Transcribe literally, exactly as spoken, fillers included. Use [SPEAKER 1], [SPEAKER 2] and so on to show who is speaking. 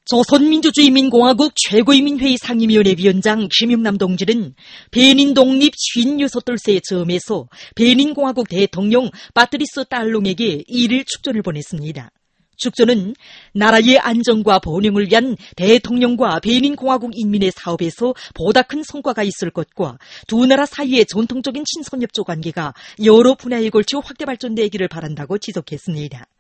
[SPEAKER 1] 조선민주주의인민공화국 최고인민회의 상임위원회 위원장 김용남 동지는 베닌 독립 오십육 돌새의 점에서 베닌공화국 대통령 파트리스 딸롱에게 일일 축전을 보냈습니다. 축전은 나라의 안정과 번영을 위한 대통령과 베닌공화국 인민의 사업에서 보다 큰 성과가 있을 것과 두 나라 사이의 전통적인 친선협조 관계가 여러 분야에 걸쳐 확대 발전되기를 바란다고 지적했습니다.